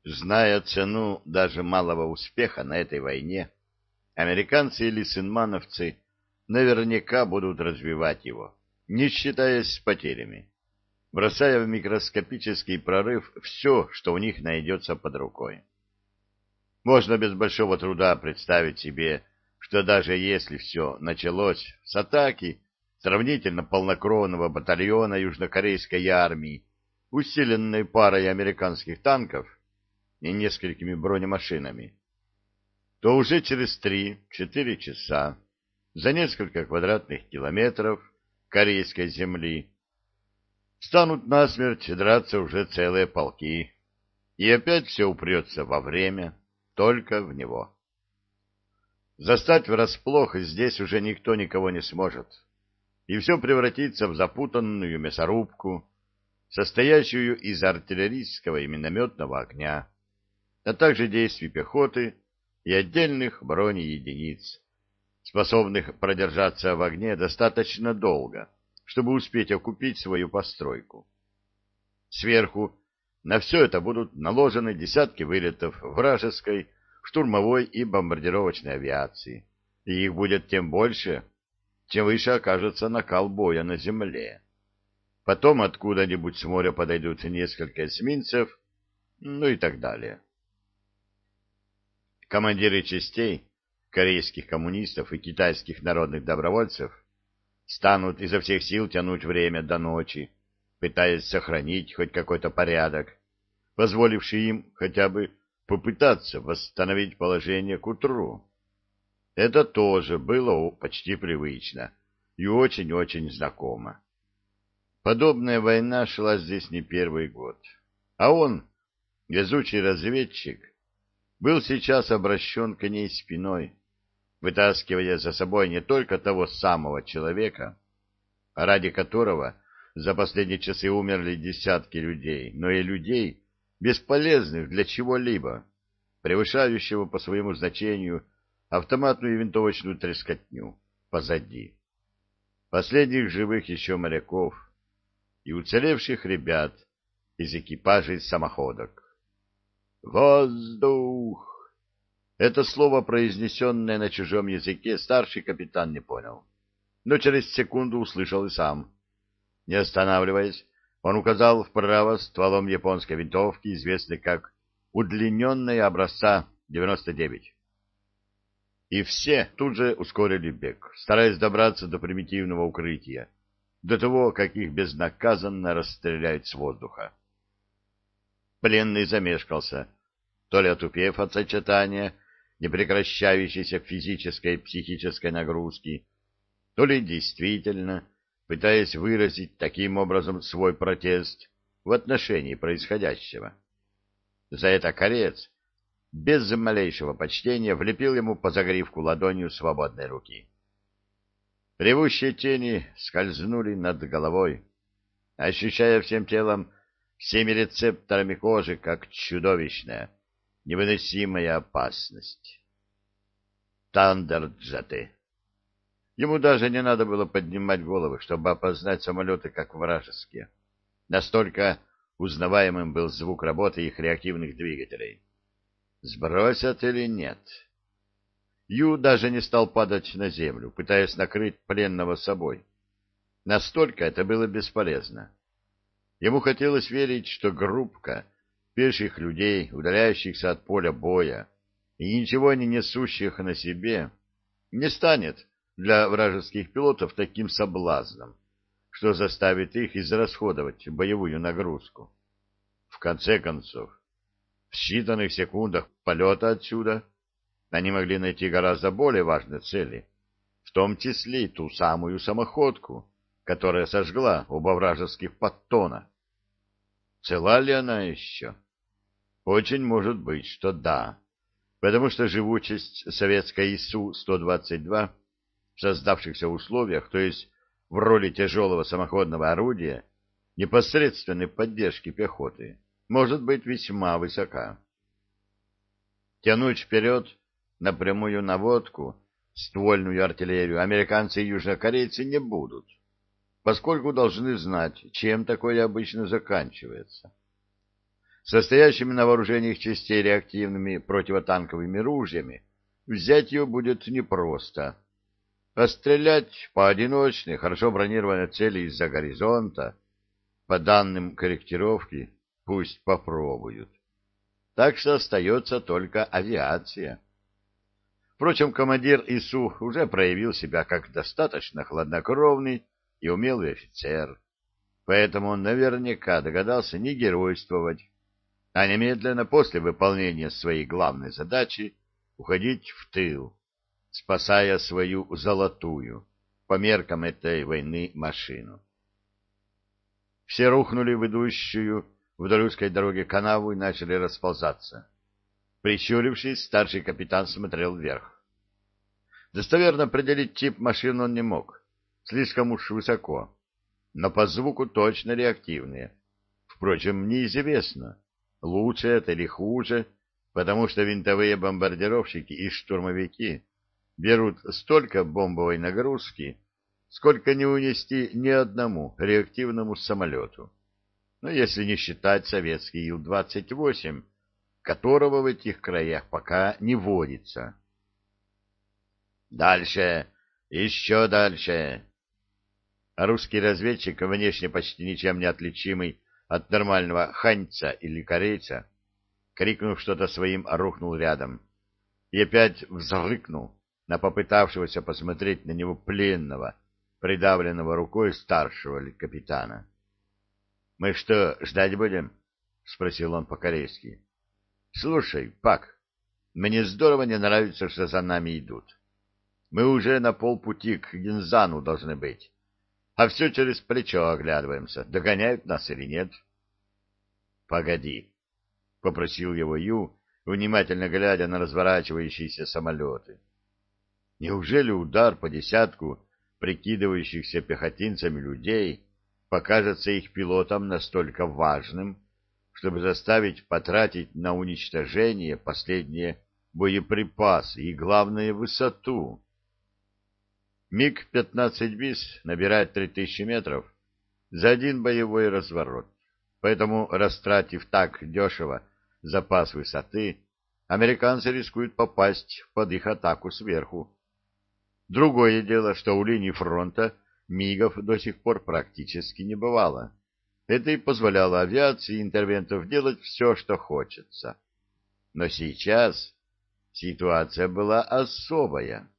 Зная цену даже малого успеха на этой войне, американцы или сынмановцы наверняка будут развивать его, не считаясь с потерями, бросая в микроскопический прорыв все, что у них найдется под рукой. Можно без большого труда представить себе, что даже если все началось с атаки сравнительно полнокровного батальона южнокорейской армии, усиленной парой американских танков и несколькими бронемашинами, то уже через 3-4 часа за несколько квадратных километров корейской земли станут насмерть драться уже целые полки, и опять все упрется во время, только в него. Застать врасплох здесь уже никто никого не сможет, и все превратится в запутанную мясорубку, состоящую из артиллерийского и минометного огня, а также действий пехоты и отдельных бронеединиц, способных продержаться в огне достаточно долго, чтобы успеть окупить свою постройку. Сверху на все это будут наложены десятки вылетов вражеской штурмовой и бомбардировочной авиации, и их будет тем больше, чем выше окажется накал боя на земле. Потом откуда-нибудь с моря подойдут несколько эсминцев, ну и так далее. Командиры частей, корейских коммунистов и китайских народных добровольцев станут изо всех сил тянуть время до ночи, пытаясь сохранить хоть какой-то порядок, позволивший им хотя бы попытаться восстановить положение к утру. Это тоже было почти привычно и очень-очень знакомо. Подобная война шла здесь не первый год, а он, везучий разведчик, был сейчас обращен к ней спиной, вытаскивая за собой не только того самого человека, ради которого за последние часы умерли десятки людей, но и людей, бесполезных для чего-либо, превышающего по своему значению автоматную и винтовочную трескотню позади. Последних живых еще моряков и уцелевших ребят из экипажей самоходок. «Воздух!» Это слово, произнесенное на чужом языке, старший капитан не понял, но через секунду услышал и сам. Не останавливаясь, он указал вправо стволом японской винтовки, известной как удлиненная образца 99. И все тут же ускорили бег, стараясь добраться до примитивного укрытия, до того, как их безнаказанно расстреляют с воздуха. Пленный замешкался, то ли отупев от сочетания непрекращающейся физической и психической нагрузки, то ли действительно пытаясь выразить таким образом свой протест в отношении происходящего. За это кореец без малейшего почтения влепил ему по загривку ладонью свободной руки. Ревущие тени скользнули над головой, ощущая всем телом, всеми рецепторами кожи, как чудовищная, невыносимая опасность. Тандерджеты. Ему даже не надо было поднимать головы, чтобы опознать самолеты как вражеские. Настолько узнаваемым был звук работы их реактивных двигателей. Сбросят или нет? Ю даже не стал падать на землю, пытаясь накрыть пленного собой. Настолько это было бесполезно. Ему хотелось верить, что группка пеших людей, удаляющихся от поля боя и ничего не несущих на себе, не станет для вражеских пилотов таким соблазном, что заставит их израсходовать боевую нагрузку. В конце концов, в считанных секундах полета отсюда они могли найти гораздо более важные цели, в том числе и ту самую самоходку, которая сожгла оба вражеских подтона. Цела ли она еще? Очень может быть, что да, потому что живучесть советской ИСУ-122 в создавшихся условиях, то есть в роли тяжелого самоходного орудия, непосредственной поддержки пехоты, может быть весьма высока. Тянуть вперед на прямую наводку ствольную артиллерию американцы и южнокорейцы не будут, поскольку должны знать, чем такое обычно заканчивается. состоящими на вооружении их частей реактивными противотанковыми ружьями, взять ее будет непросто. А стрелять по одиночной, хорошо бронированной цели из-за горизонта, по данным корректировки, пусть попробуют. Так что остается только авиация. Впрочем, командир ИСУ уже проявил себя как достаточно хладнокровный и умелый офицер, поэтому он наверняка догадался не геройствовать, а немедленно после выполнения своей главной задачи уходить в тыл, спасая свою золотую, по меркам этой войны, машину. Все рухнули в идущую вдоль узкой дороги канаву и начали расползаться. Прищурившись, старший капитан смотрел вверх. Достоверно определить тип машин он не мог, слишком уж высоко, но по звуку точно реактивные. Впрочем, неизвестно, лучше это или хуже, потому что винтовые бомбардировщики и штурмовики берут столько бомбовой нагрузки, сколько не унести ни одному реактивному самолету. Но если не считать советский Ил-28, которого в этих краях пока не водится. «Дальше! Еще дальше!» А русский разведчик, внешне почти ничем не отличимый от нормального ханьца или корейца, крикнув что-то своим, рухнул рядом и опять взрыкнул на попытавшегося посмотреть на него пленного, придавленного рукой старшего капитана. — Мы что, ждать будем? — спросил он по-корейски. — Слушай, Пак, мне здорово не нравится, что за нами идут. Мы уже на полпути к Гинзану должны быть, а все через плечо оглядываемся, догоняют нас или нет. — Погоди, — попросил его Ю, внимательно глядя на разворачивающиеся самолеты. Неужели удар по десятку прикидывающихся пехотинцами людей покажется их пилотам настолько важным, чтобы заставить потратить на уничтожение последние боеприпасы и, главное, высоту? МиГ-15 БИС набирает 3000 метров за один боевой разворот, поэтому, растратив так дешево запас высоты, американцы рискуют попасть под их атаку сверху. Другое дело, что у линии фронта МиГов до сих пор практически не бывало. Это и позволяло авиации интервентов делать все, что хочется. Но сейчас ситуация была особая.